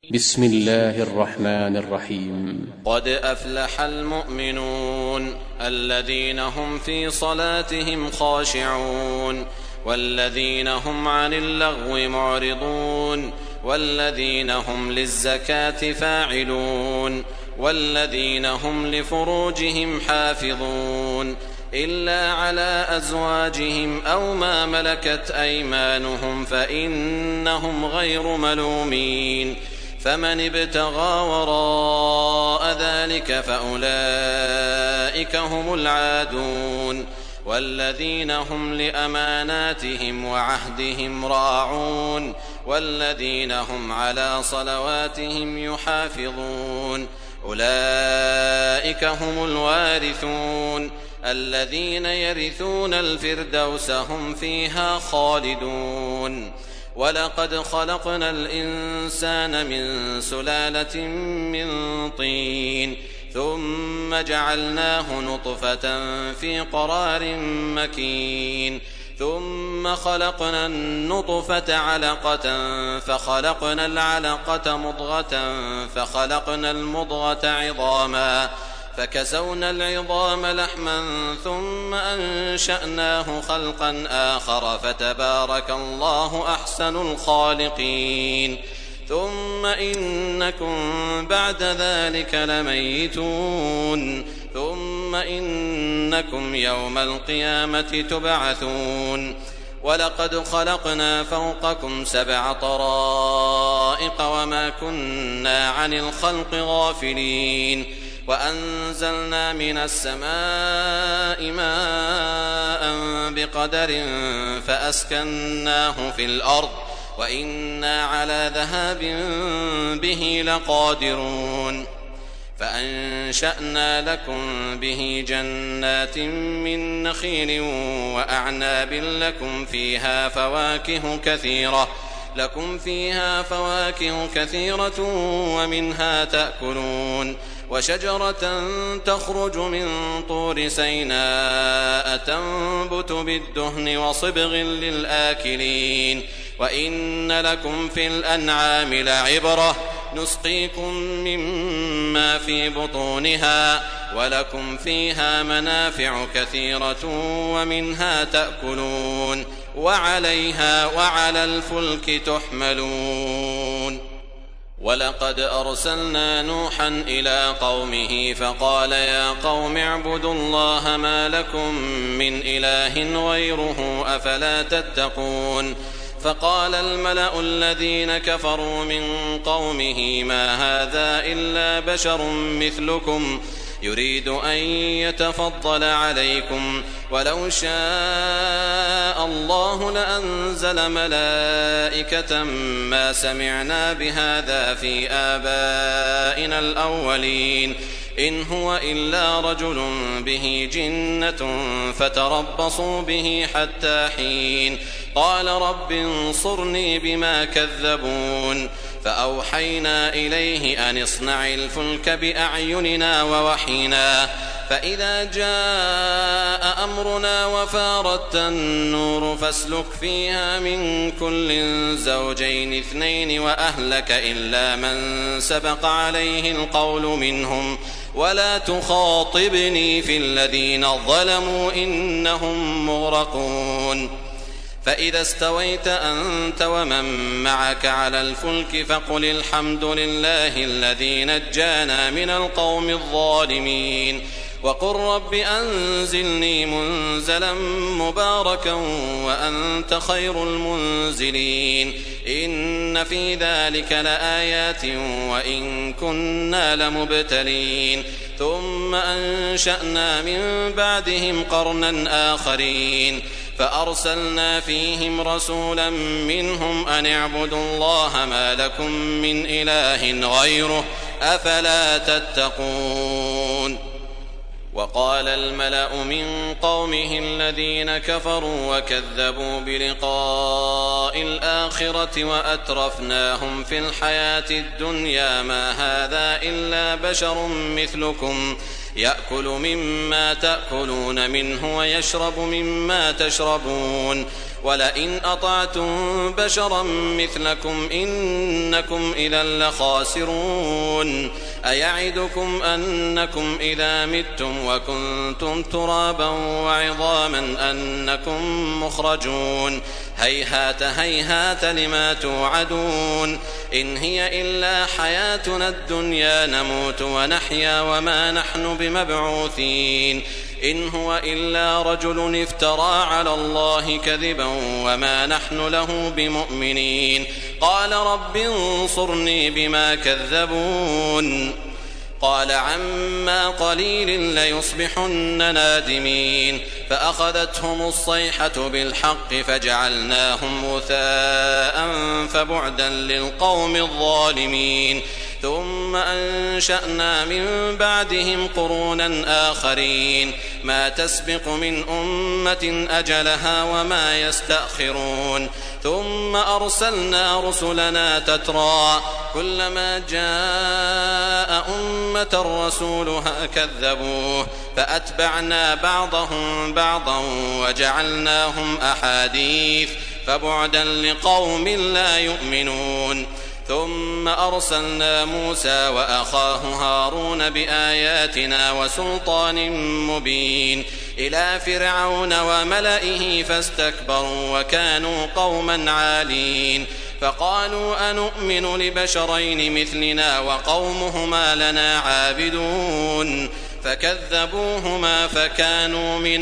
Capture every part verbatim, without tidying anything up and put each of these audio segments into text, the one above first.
بسم الله الرحمن الرحيم. قد أفلح المؤمنون الذين هم في صلاتهم خاشعون والذين هم عن اللغو معرضون والذين هم للزكاة فاعلون والذين هم لفروجهم حافظون إلا على أزواجهم أو ما ملكت أيمانهم فإنهم غير ملومين. فمن ابتغى وراء ذلك فأولئك هم العادون. والذين هم لأماناتهم وعهدهم راعون والذين هم على صلواتهم يحافظون أولئك هم الوارثون الذين يرثون الفردوس هم فيها خالدون. ولقد خلقنا الإنسان من سلالة من طين ثم جعلناه نطفة في قرار مكين ثم خلقنا النطفة علقة فخلقنا العلقة مضغة فخلقنا المضغة عظاما فكسونا العظام لحما ثم أنشأناه خلقا آخر فتبارك الله أحسن الخالقين. ثم إنكم بعد ذلك لميتون ثم إنكم يوم القيامة تبعثون. ولقد خلقنا فوقكم سبع طرائق وما كنا عن الخلق غافلين وأنزلنا من السماء ماء بقدر فأسكناه في الأرض وإنا على ذهاب به لقادرون. فأنشأنا لكم به جنات من نخيل وأعناب لكم فيها فواكه كثيرة لكم فيها فواكه كثيرة ومنها تأكلون. وشجرة تخرج من طور سيناء تنبت بالدهن وصبغ للآكلين. وإن لكم في الأنعام لعبرة نسقيكم مما في بطونها ولكم فيها منافع كثيرة ومنها تأكلون وعليها وعلى الفلك تحملون. ولقد أرسلنا نوحا إلى قومه فقال يا قوم اعبدوا الله ما لكم من إله غيره أفلا تتقون. فقال الملأ الذين كفروا من قومه ما هذا إلا بشر مثلكم يريد أن يتفضل عليكم ولو شاء الله لأنزل ملائكة ما سمعنا بهذا في آبائنا الأولين إن هو إلا رجل به جنة فتربصوا به حتى حين. قال رب انصرني بما كذبون. فأوحينا إليه أن اصنع الفلك بأعيننا ووحينا فإذا جاء أمرنا وفارت النور فاسلك فيها من كل زوجين اثنين وأهلك إلا من سبق عليه القول منهم ولا تخاطبني في الذين ظلموا إنهم مغرقون. فإذا استويت أنت ومن معك على الفلك فقل الحمد لله الذي نجانا من القوم الظالمين وقل رب أنزلني منزلا مباركا وأنت خير المنزلين. إن في ذلك لآيات وإن كنا لمبتلين. ثم أنشأنا من بعدهم قرنا آخرين فأرسلنا فيهم رسولا منهم أن اعبدوا الله ما لكم من إله غيره أفلا تتقون. وقال الملأ من قومه الذين كفروا وكذبوا بلقاء الآخرة وأترفناهم في الحياة الدنيا ما هذا إلا بشر مثلكم يأكل مما تأكلون منه ويشرب مما تشربون ولئن أطعتم بشرا مثلكم إنكم إذا لخاسرون أيعدكم أنكم إذا متم وكنتم ترابا وعظاما أنكم مخرجون هيهات هيهات لما توعدون إن هي إلا حياتنا الدنيا نموت ونحيا وما نحن بمبعوثين إن هو إلا رجل افترى على الله كذبا وما نحن له بمؤمنين قال رب انصرني بما كذبون قال عما قليل ليصبحن نادمين فأخذتهم الصيحة بالحق فجعلناهم غثاء فبعدا للقوم الظالمين ثم أنشأنا من بعدهم قرونا آخرين ما تسبق من أمة أجلها وما يستأخرون ثم أرسلنا رسلنا تترى كلما جاء أمة رسولها كذبوه فأتبعنا بعضهم بعضا وجعلناهم أحاديث فبعدا لقوم لا يؤمنون ثم أرسلنا موسى وأخاه هارون بآياتنا وسلطان مبين إلى فرعون وملئه فاستكبروا وكانوا قوما عالين فقالوا أنؤمن لبشرين مثلنا وقومهما لنا عابدون فكذبوهما فكانوا من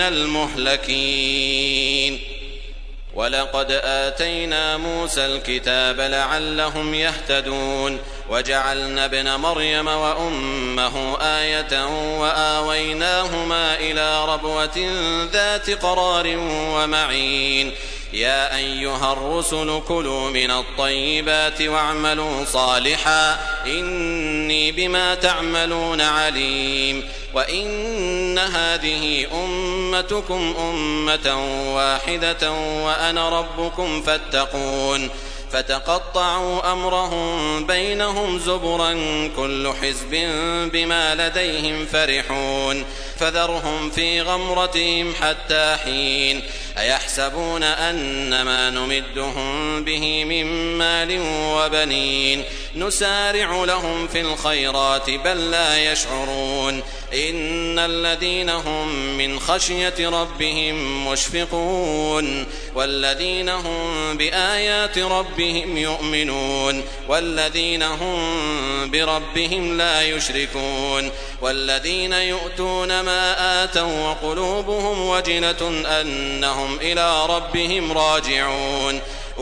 المهلكين ولقد آتينا موسى الكتاب لعلهم يهتدون وجعلنا ابن مريم وأمه آية وآويناهما إلى ربوة ذات قرار ومعين يا أيها الرسل كلوا من الطيبات واعملوا صالحا إني بما تعملون عليم وإن هذه أمتكم أمة واحدة وأنا ربكم فاتقون فتقطعوا أمرهم بينهم زبرا كل حزب بما لديهم فرحون فذرهم في غمرتهم حتى حين أيحسبون أن ما نمدهم به من مال وبنين نسارع لهم في الخيرات بل لا يشعرون إن الذين هم من خشية ربهم مشفقون والذين هم بآيات ربهم يؤمنون والذين هم بربهم لا يشركون والذين يؤتون ما آتوا وقلوبهم وجلة أنهم إلى ربهم راجعون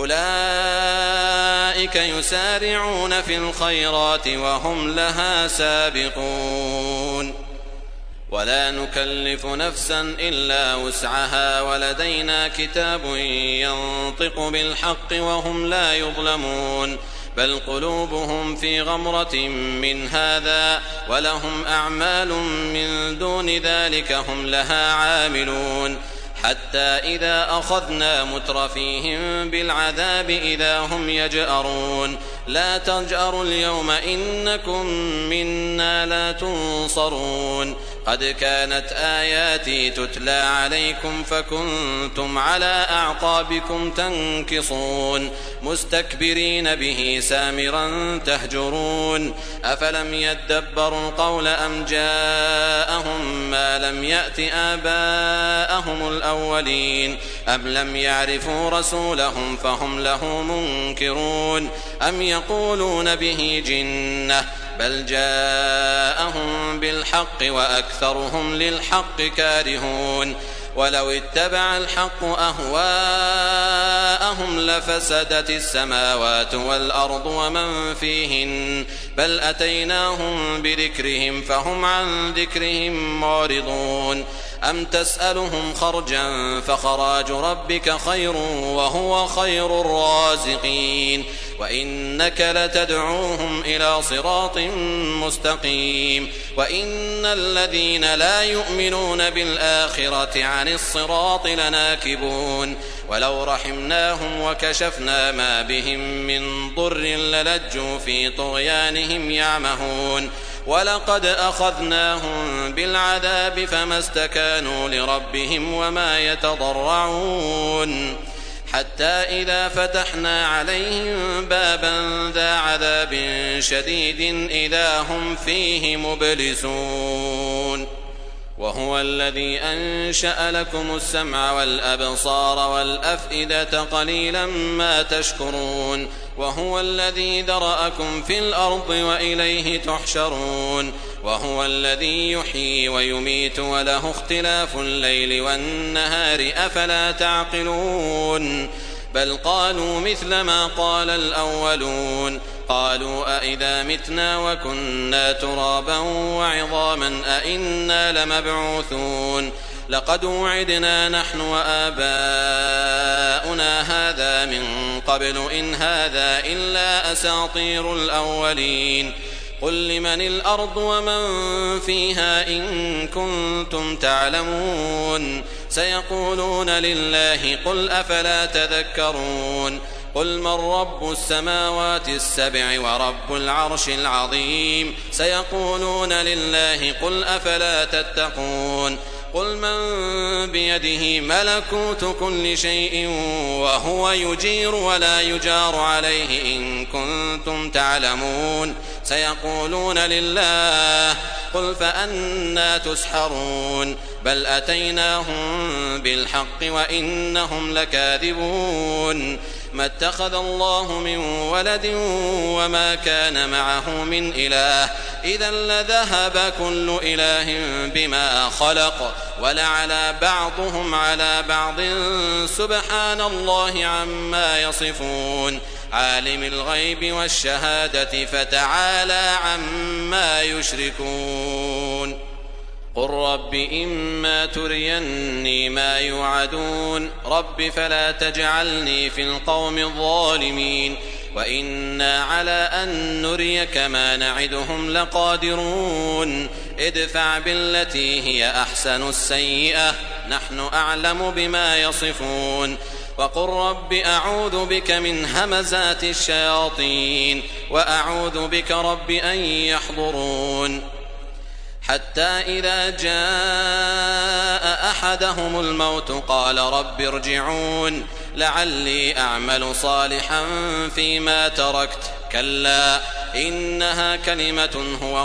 أولئك يسارعون في الخيرات وهم لها سابقون ولا نكلف نفسا إلا وسعها ولدينا كتاب ينطق بالحق وهم لا يظلمون بل قلوبهم في غمرة من هذا ولهم أعمال من دون ذلك هم لها عاملون حتى إذا أخذنا مترفيهم بالعذاب إذا هم يجأرون لا تجأروا اليوم إنكم منا لا تنصرون قد كانت آياتي تتلى عليكم فكنتم على أعقابكم تنكصون مستكبرين به سامرا تهجرون أفلم يدبروا القول أم جاءهم ما لم يأت آباءهم الأولين أم لم يعرفوا رسولهم فهم له منكرون أم يقولون به جنة بل جاءهم بالحق وأكثرهم للحق كارهون ولو اتبع الحق أهواءهم لفسدت السماوات والأرض ومن فيهن بل أتيناهم بذكرهم فهم عن ذكرهم معرضون أم تسألهم خرجا فخراج ربك خير وهو خير الرازقين وإنك لتدعوهم إلى صراط مستقيم وإن الذين لا يؤمنون بالآخرة عن الصراط لناكبون ولو رحمناهم وكشفنا ما بهم من ضر للجوا في طغيانهم يعمهون ولقد أخذناهم بالعذاب فما استكانوا لربهم وما يتضرعون حتى إذا فتحنا عليهم بابا ذا عذاب شديد إذا هم فيه مبلسون وهو الذي أنشأ لكم السمع والأبصار والأفئدة قليلا ما تشكرون وهو الذي ذرأكم في الأرض وإليه تحشرون وهو الذي يحيي ويميت وله اختلاف الليل والنهار أفلا تعقلون بل قالوا مثل ما قال الأولون قالوا أئذا متنا وكنا ترابا وعظاما أئنا لمبعوثون لقد وعدنا نحن وآباؤنا هذا من قبل إن هذا إلا أساطير الأولين قل لمن الأرض ومن فيها إن كنتم تعلمون سيقولون لله قل أفلا تذكرون قل من رب السماوات السبع ورب العرش العظيم سيقولون لله قل أفلا تتقون قل من بيده ملكوت كل شيء وهو يجير ولا يجار عليه إن كنتم تعلمون سيقولون لله قل فأنى تسحرون بل أتيناهم بالحق وإنهم لكاذبون ما اتخذ الله من ولد وما كان معه من إله إذا لذهب كل إله بما خلق ولعلى بعضهم على بعض سبحان الله عما يصفون عالم الغيب والشهادة فتعالى عما يشركون قل رب إما تريني ما يوعدون رب فلا تجعلني في القوم الظالمين وإنا على أن نريك ما نعدهم لقادرون ادفع بالتي هي أحسن السيئة نحن أعلم بما يصفون وقل رب أعوذ بك من همزات الشياطين وأعوذ بك رب أن يحضرون حتى إذا جاء أحدهم الموت قال رب ارجعون لعلي أعمل صالحا فيما تركت كلا إنها كلمة هو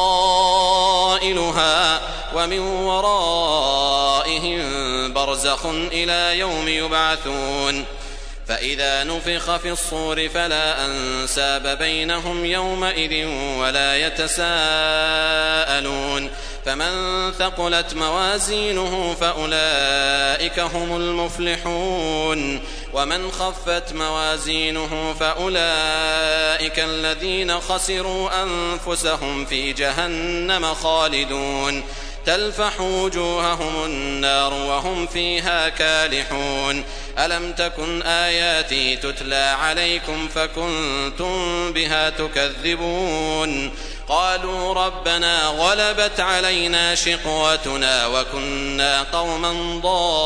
قائلها ومن ورائهم برزخ إلى يوم يبعثون فإذا نفخ في الصور فلا أنساب بينهم يومئذ ولا يتساءلون فمن ثقلت موازينه فأولئك هم المفلحون ومن خفت موازينه فأولئك الذين خسروا أنفسهم في جهنم خالدون تلفح وجوههم النار وهم فيها كالحون ألم تكن آياتي تتلى عليكم فكنتم بها تكذبون قالوا ربنا غلبت علينا شقوتنا وكنا قوما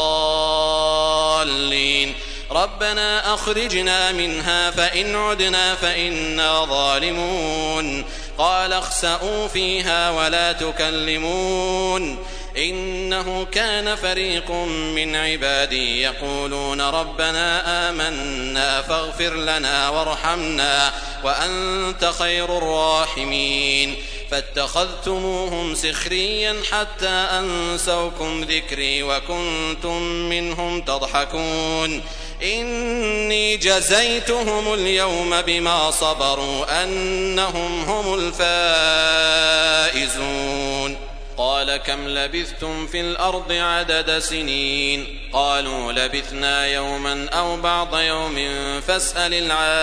ضالين ربنا أخرجنا منها فإن عدنا فإنا ظالمون قال اخسئوا فيها ولا تكلمون إنه كان فريق من عبادي يقولون ربنا آمنا فاغفر لنا وارحمنا وأنت خير الراحمين فاتخذتموهم سخريا حتى أنسوكم ذكري وكنتم منهم تضحكون إني جزيتهم اليوم بما صبروا أنهم هم الفائزون قال كم لبثتم في الأرض عدد سنين قالوا لبثنا يوما أو بعض يوم فاسأل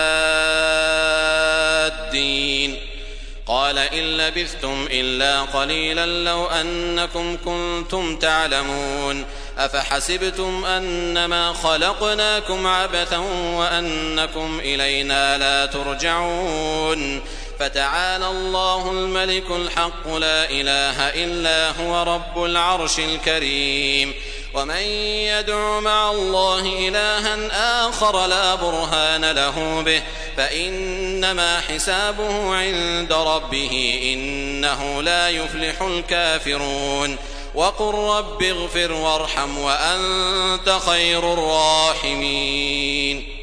العادين قال إن لبثتم إلا قليلا لو أنكم كنتم تعلمون أفحسبتم أنما خلقناكم عبثا وأنكم إلينا لا ترجعون فتعالى الله الملك الحق لا إله إلا هو رب العرش الكريم ومن يدع مع الله إلها آخر لا برهان له به فإنما حسابه عند ربه إنه لا يفلح الكافرون وقل رب اغفر وارحم وأنت خير الراحمين.